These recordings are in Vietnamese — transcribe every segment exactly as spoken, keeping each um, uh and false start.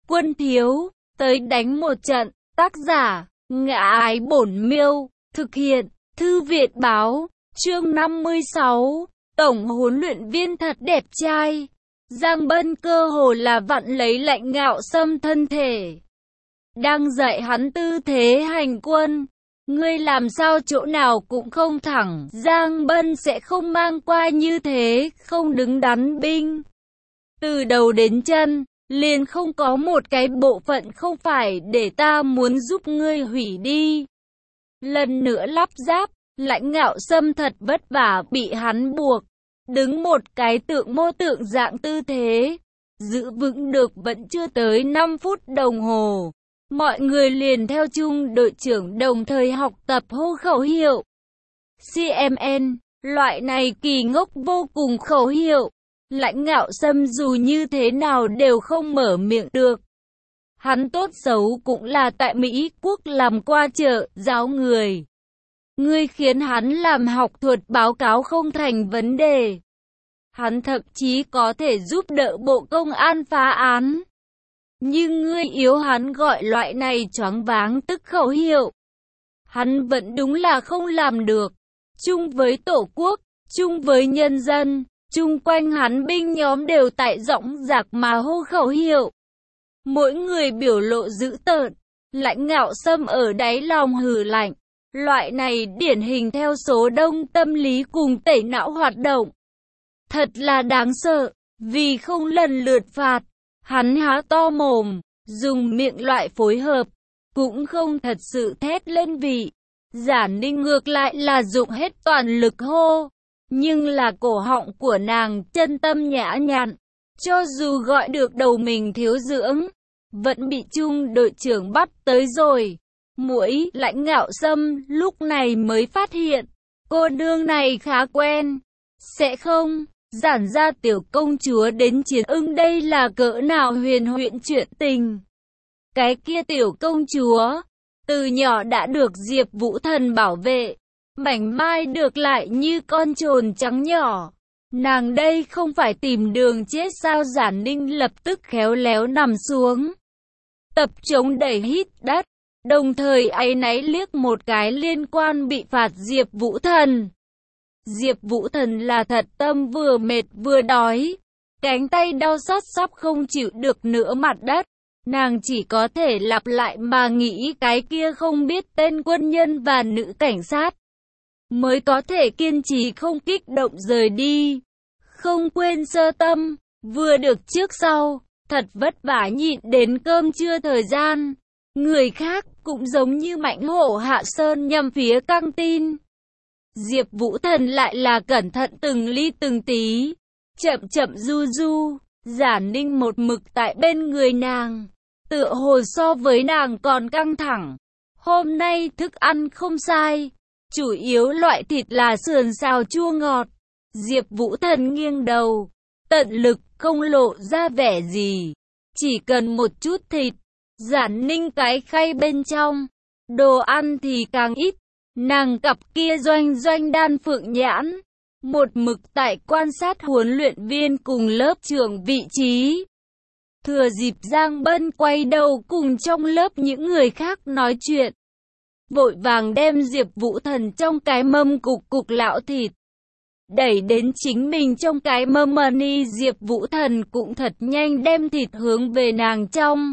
Quân thiếu, tới đánh một trận. Tác giả, Ngã Ái Bổn Miêu. Thực hiện, Thư Việt Báo. Chương năm mươi sáu. Tổng huấn luyện viên thật đẹp trai. Giang Bân cơ hồ là vặn lấy Lãnh Ngạo Sâm thân thể. Đang dạy hắn tư thế hành quân. Ngươi làm sao chỗ nào cũng không thẳng. Giang Bân sẽ không mang qua như thế, không đứng đắn binh. Từ đầu đến chân, liền không có một cái bộ phận không phải để ta muốn giúp ngươi hủy đi. Lần nữa lắp ráp, Lãnh Ngạo Sâm thật vất vả bị hắn buộc. Đứng một cái tượng mô tượng dạng tư thế. Giữ vững được vẫn chưa tới năm phút đồng hồ. Mọi người liền theo chung đội trưởng đồng thời học tập hô khẩu hiệu. xê em en, loại này kỳ ngốc vô cùng khẩu hiệu. Lãnh Ngạo Sâm dù như thế nào đều không mở miệng được. Hắn tốt xấu cũng là tại Mỹ Quốc làm qua trợ giáo người. Ngươi khiến hắn làm học thuật báo cáo không thành vấn đề. Hắn thậm chí có thể giúp đỡ bộ công an phá án. Nhưng ngươi yếu hắn gọi loại này choáng váng tức khẩu hiệu. Hắn vẫn đúng là không làm được. Chung với Tổ quốc, chung với nhân dân, chung quanh hắn binh nhóm đều tại giọng giặc mà hô khẩu hiệu. Mỗi người biểu lộ dữ tợn. Lãnh Ngạo Sâm ở đáy lòng hừ lạnh. Loại này điển hình theo số đông tâm lý cùng tẩy não hoạt động. Thật là đáng sợ, vì không lần lượt phạt. Hắn há to mồm, dùng miệng loại phối hợp, cũng không thật sự thét lên vị. Giả Ninh ngược lại là dụng hết toàn lực hô, nhưng là cổ họng của nàng chân tâm nhã nhặn. Cho dù gọi được đầu mình thiếu dưỡng, vẫn bị chung đội trưởng bắt tới rồi. Mũi Lãnh Ngạo Sâm lúc này mới phát hiện, cô nương này khá quen. Sẽ không, giản ra tiểu công chúa đến chiến ưng đây là cỡ nào huyền huyễn chuyện tình. Cái kia tiểu công chúa, từ nhỏ đã được Diệp Vũ Thần bảo vệ, mảnh mai được lại như con trồn trắng nhỏ. Nàng đây không phải tìm đường chết sao? Giản Ninh lập tức khéo léo nằm xuống. Tập chống đẩy hít đất, đồng thời áy náy liếc một cái liên quan bị phạt Diệp Vũ Thần. Diệp Vũ Thần là thật tâm vừa mệt vừa đói. Cánh tay đau xót sắp không chịu được nữa mặt đất. Nàng chỉ có thể lặp lại mà nghĩ cái kia không biết tên quân nhân và nữ cảnh sát. Mới có thể kiên trì không kích động rời đi. Không quên sơ tâm, vừa được trước sau, thật vất vả nhịn đến cơm trưa thời gian. Người khác cũng giống như Mạnh Hổ hạ sơn nhằm phía căng tin. Diệp Vũ Thần lại là cẩn thận từng ly từng tí, chậm chậm du du. Giả Ninh một mực tại bên người nàng, tựa hồ so với nàng còn căng thẳng. Hôm nay thức ăn không sai, chủ yếu loại thịt là sườn xào chua ngọt. Diệp Vũ Thần nghiêng đầu, tận lực không lộ ra vẻ gì, chỉ cần một chút thịt. Giả Ninh cái khay bên trong, đồ ăn thì càng ít. Nàng cặp kia doanh doanh đan phượng nhãn, một mực tại quan sát huấn luyện viên cùng lớp trưởng vị trí. Thừa dịp Giang Bân quay đầu cùng trong lớp những người khác nói chuyện, vội vàng đem Diệp Vũ Thần trong cái mâm cục cục lạo thịt đẩy đến chính mình trong cái mâm mani. Diệp Vũ Thần cũng thật nhanh đem thịt hướng về nàng trong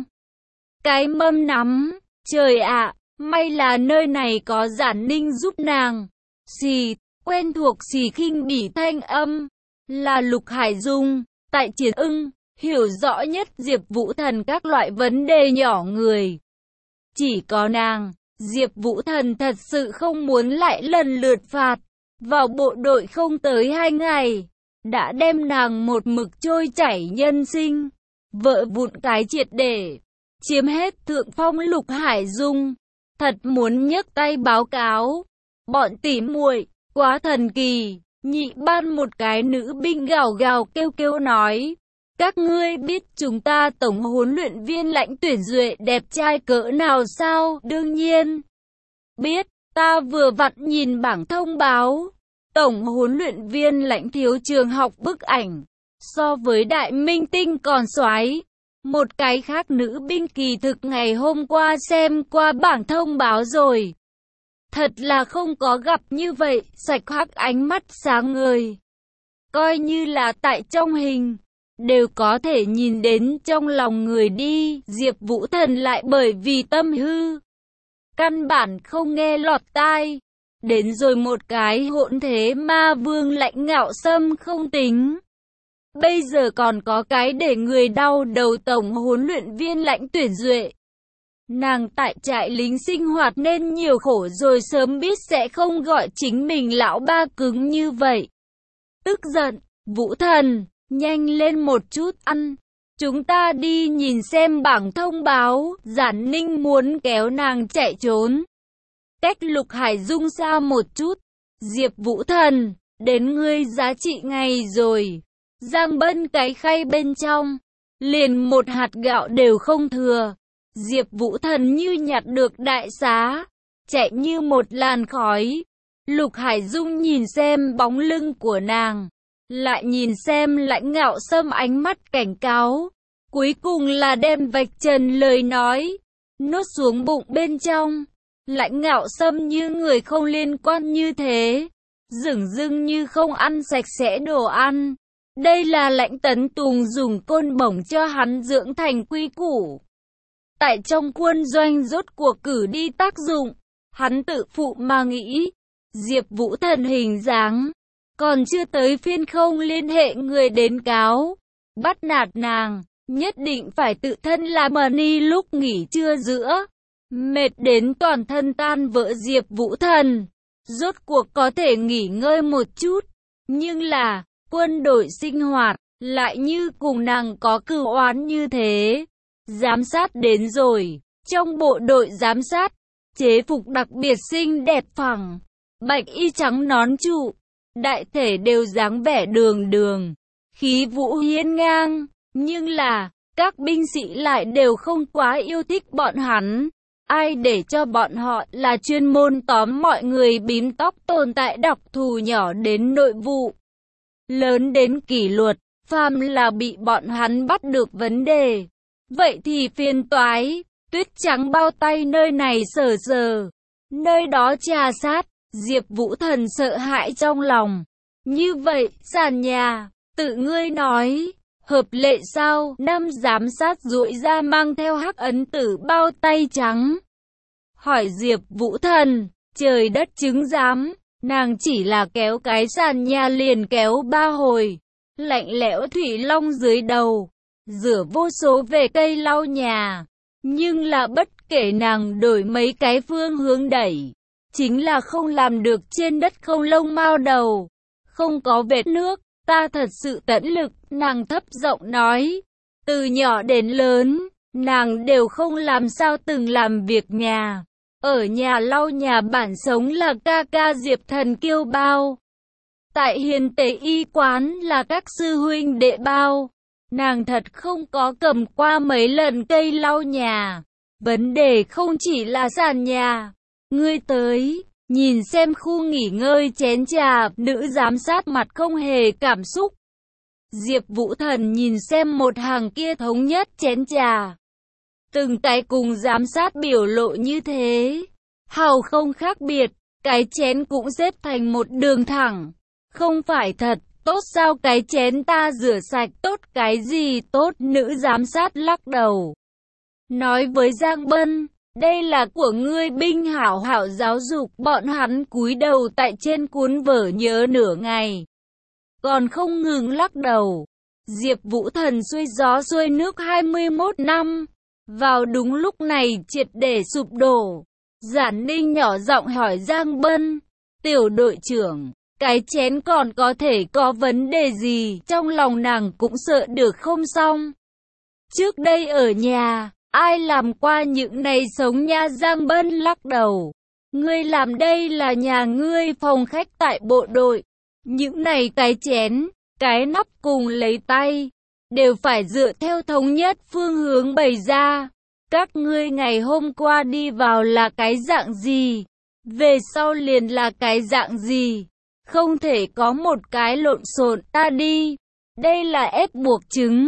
cái mâm nắm. Trời ạ, may là nơi này có Giả Ninh giúp nàng. Xì, quen thuộc xì khinh bỉ thanh âm, là Lục Hải Dung, tại Chiến Ưng, hiểu rõ nhất Diệp Vũ Thần các loại vấn đề nhỏ người. Chỉ có nàng, Diệp Vũ Thần thật sự không muốn lại lần lượt phạt. Vào bộ đội không tới hai ngày, đã đem nàng một mực trôi chảy nhân sinh, vợ vụn cái triệt để, chiếm hết thượng phong. Lục Hải Dung thật muốn nhấc tay báo cáo, bọn tỉ muội quá thần kỳ. Nhị ban một cái nữ binh gào gào kêu kêu nói, các ngươi biết chúng ta tổng huấn luyện viên Lãnh Tuyển Duệ đẹp trai cỡ nào sao? Đương nhiên biết, ta vừa vặn nhìn bảng thông báo, tổng huấn luyện viên Lãnh thiếu trường học bức ảnh, so với đại minh tinh còn soái. Một cái khác nữ binh kỳ thực ngày hôm qua xem qua bảng thông báo rồi. Thật là không có gặp như vậy, Sạch Hắc ánh mắt sáng ngời. Coi như là tại trong hình, đều có thể nhìn đến trong lòng người đi, Diệp Vũ Thần lại bởi vì tâm hư. Căn bản không nghe lọt tai. Đến rồi một cái hỗn thế ma vương lạnh ngạo xâm không tính. Bây giờ còn có cái để người đau đầu tổng huấn luyện viên Lãnh Tuyển Duệ. Nàng tại trại lính sinh hoạt nên nhiều khổ rồi, sớm biết sẽ không gọi chính mình lão ba cứng như vậy. Tức giận, Vũ Thần, nhanh lên một chút ăn. Chúng ta đi nhìn xem bảng thông báo. Giản Ninh muốn kéo nàng chạy trốn. Cách Lục Hải Dung xa một chút. Diệp Vũ Thần, đến ngươi giá trị ngày rồi. Giang Bân cái khay bên trong, liền một hạt gạo đều không thừa. Diệp Vũ Thần như nhặt được đại xá, chạy như một làn khói. Lục Hải Dung nhìn xem bóng lưng của nàng, lại nhìn xem Lãnh Ngạo Sâm ánh mắt cảnh cáo. Cuối cùng là đem vạch trần lời nói, nuốt xuống bụng bên trong. Lãnh Ngạo Sâm như người không liên quan như thế, dửng dưng như không ăn sạch sẽ đồ ăn. Đây là Lãnh Tấn Tùng dùng côn bổng cho hắn dưỡng thành quy củ. Tại trong quân doanh rốt cuộc cử đi tác dụng, hắn tự phụ mà nghĩ. Diệp Vũ Thần hình dáng, còn chưa tới phiên không liên hệ người đến cáo. Bắt nạt nàng, nhất định phải tự thân làm money lúc nghỉ trưa giữa. Mệt đến toàn thân tan vỡ Diệp Vũ Thần, rốt cuộc có thể nghỉ ngơi một chút. Nhưng là, quân đội sinh hoạt, lại như cùng nàng có cừu oán như thế. Giám sát đến rồi, trong bộ đội giám sát, chế phục đặc biệt xinh đẹp phẳng, bạch y trắng nón trụ, đại thể đều dáng vẻ đường đường, khí vũ hiên ngang, nhưng là, các binh sĩ lại đều không quá yêu thích bọn hắn. Ai để cho bọn họ là chuyên môn tóm mọi người bím tóc tồn tại đặc thù nhỏ đến nội vụ, lớn đến kỷ luật, phàm là bị bọn hắn bắt được vấn đề. Vậy thì phiền toái, tuyết trắng bao tay nơi này sờ sờ, nơi đó trà sát, Diệp Vũ Thần sợ hãi trong lòng. Như vậy, sàn nhà, tự ngươi nói, hợp lệ sao? Năm giám sát duỗi ra mang theo hắc ấn tử bao tay trắng. Hỏi Diệp Vũ Thần, trời đất chứng giám, nàng chỉ là kéo cái sàn nhà liền kéo ba hồi, lạnh lẽo thủy long dưới đầu. Rửa vô số về cây lau nhà, nhưng là bất kể nàng đổi mấy cái phương hướng đẩy, chính là không làm được trên đất không lông mao đầu, không có vệt nước. Ta thật sự tận lực, nàng thấp giọng nói. Từ nhỏ đến lớn, nàng đều không làm sao từng làm việc nhà. Ở nhà lau nhà bản sống là ca ca Diệp Thần kiêu bao. Tại hiền tế y quán là các sư huynh đệ bao. Nàng thật không có cầm qua mấy lần cây lau nhà. Vấn đề không chỉ là sàn nhà. Ngươi tới, nhìn xem khu nghỉ ngơi chén trà, nữ giám sát mặt không hề cảm xúc. Diệp Vũ Thần nhìn xem một hàng kia thống nhất chén trà. Từng cái cùng giám sát biểu lộ như thế. Hào không khác biệt, cái chén cũng xếp thành một đường thẳng. Không phải thật. Tốt sao cái chén ta rửa sạch tốt cái gì tốt, nữ giám sát lắc đầu. Nói với Giang Bân, đây là của ngươi binh hảo hảo giáo dục, bọn hắn cúi đầu tại trên cuốn vở nhớ nửa ngày. Còn không ngừng lắc đầu. Diệp Vũ Thần xuôi gió xuôi nước hai mươi mốt năm. Vào đúng lúc này triệt để sụp đổ. Giản Ninh nhỏ giọng hỏi Giang Bân, tiểu đội trưởng. Cái chén còn có thể có vấn đề gì, trong lòng nàng cũng sợ được không xong. Trước đây ở nhà, ai làm qua những này sống nha? Giang Bân lắc đầu. Ngươi làm đây là nhà ngươi, phòng khách tại bộ đội. Những này cái chén, cái nắp cùng lấy tay, đều phải dựa theo thống nhất phương hướng bày ra. Các ngươi ngày hôm qua đi vào là cái dạng gì, về sau liền là cái dạng gì. Không thể có một cái lộn xộn. Ta đi, đây là ép buộc chứng.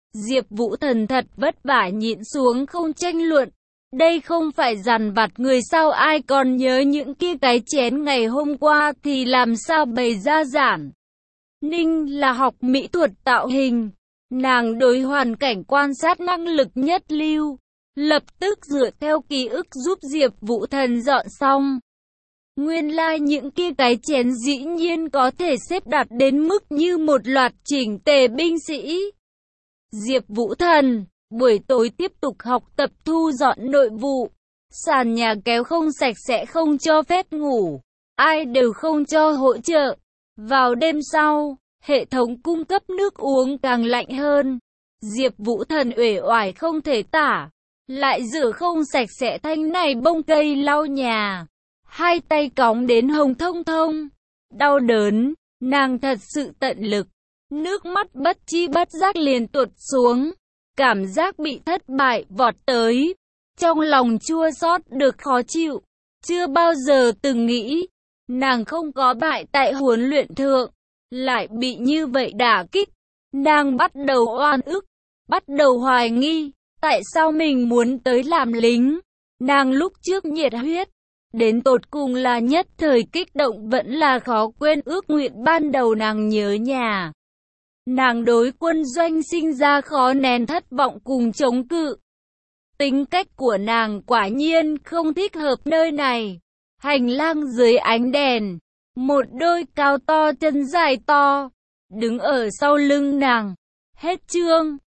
Diệp Vũ Thần thật vất vả nhịn xuống không tranh luận. Đây không phải dằn vặt người sao, ai còn nhớ những kia cái chén ngày hôm qua thì làm sao bày ra giản. Ninh là học mỹ thuật tạo hình. Nàng đối hoàn cảnh quan sát năng lực nhất lưu. Lập tức dựa theo ký ức giúp Diệp Vũ Thần dọn xong. Nguyên lai like những kia cái chén dĩ nhiên có thể xếp đặt đến mức như một loạt chỉnh tề binh sĩ. Diệp Vũ Thần, buổi tối tiếp tục học tập thu dọn nội vụ. Sàn nhà kéo không sạch sẽ không cho phép ngủ. Ai đều không cho hỗ trợ. Vào đêm sau, hệ thống cung cấp nước uống càng lạnh hơn. Diệp Vũ Thần uể oải không thể tả. Lại rửa không sạch sẽ thanh này bông cây lau nhà. Hai tay cóng đến hồng thông thông. Đau đớn, nàng thật sự tận lực. Nước mắt bất chi bất giác liền tuột xuống. Cảm giác bị thất bại vọt tới. Trong lòng chua xót được khó chịu. Chưa bao giờ từng nghĩ. Nàng không có bại tại huấn luyện thượng. Lại bị như vậy đả kích. Nàng bắt đầu oan ức. Bắt đầu hoài nghi. Tại sao mình muốn tới làm lính? Nàng lúc trước nhiệt huyết. Đến tột cùng là nhất thời kích động vẫn là khó quên ước nguyện ban đầu nàng nhớ nhà. Nàng đối quân doanh sinh ra khó nén thất vọng cùng chống cự. Tính cách của nàng quả nhiên không thích hợp nơi này. Hành lang dưới ánh đèn. Một đôi cao to chân dài to. Đứng ở sau lưng nàng. Hết chương.